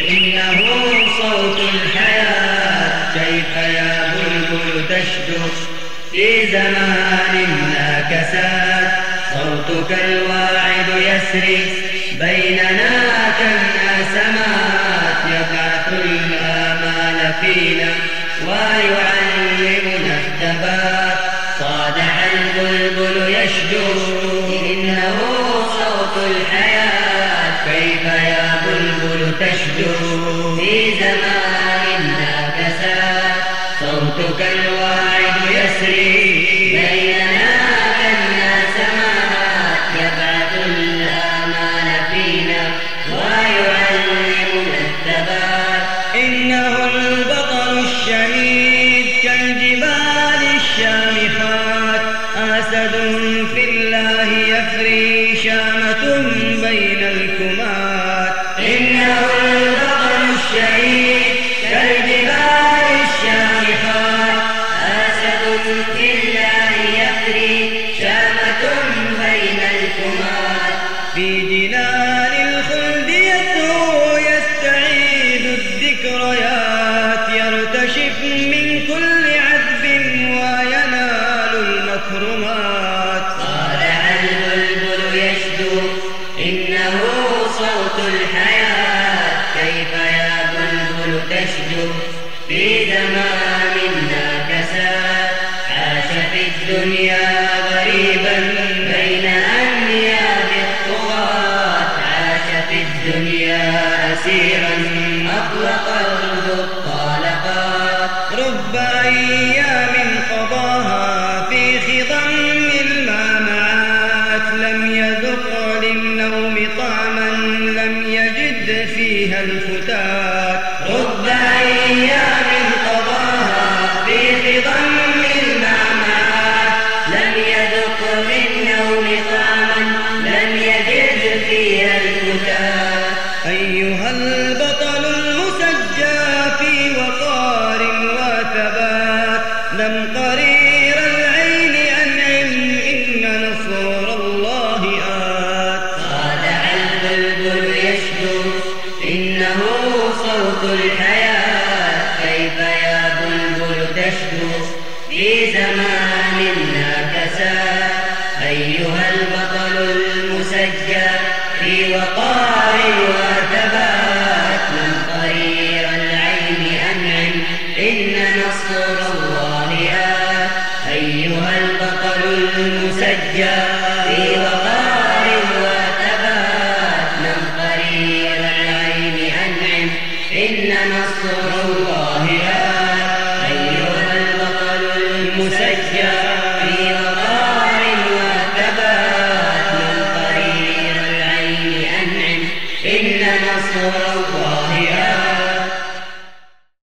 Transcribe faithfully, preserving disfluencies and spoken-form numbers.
إنه صوت الحياة كيف يا بلبل تشدو في زمان ناكسات صوتك الواعد يسري بيننا كالنسمات يبعث الآمال فينا ويعلمنا الثبات صادح البلبل يشدو إنه صوت الحياة كيف يا بلبل تشدو في زمان ناكسات صوتك الواعد يسري بيننا كالنسمات يبعث الآمال فينا ويعلمنا الثبات إنه البطل الشهيد كالجبال الشامخات أسد في الله يفري شامة بين الكمات إنه البطل الشهيد كالجبال الشامخات أسد في الله يفري شامة بين الكمات في جنان الخلد يسهو يستعيد الذكريات يرتشف من كل عذب وينال المكرمات صالح البلبل يشدو إنه صوت الحياة كيف يا بلبل تشدو في زمان ناكسات عاش في الدنيا غريبا بين أنياب الطغاة عاش في الدنيا أسيرا أطلق الرد الطالقات رب أيام قضاها في خضم المامعات لم يذق للنوم طعما لم يجد فيها الفتات رب أيام قضاها في خضم المامعات لم يذق للنوم طعما لم يجد فيها الفتات أيها البطل المسجى في وقار وثبات لم قرير العين أنعم إن نصر الله آت صالح البلبل يشدو إنه صوت الحياة كيف يا بلبل تشدو في زمان ناكسات أيها البطل المسجى في وقار وثبات لم قرير العين أنعم إن نصر الله آت أيها البطل المسجى في وقار وثبات لم قرير العين أنعم إن نصر الله آت أيها البطل المسجى في وقار وثبات لم قرير العين أنعم إن نصر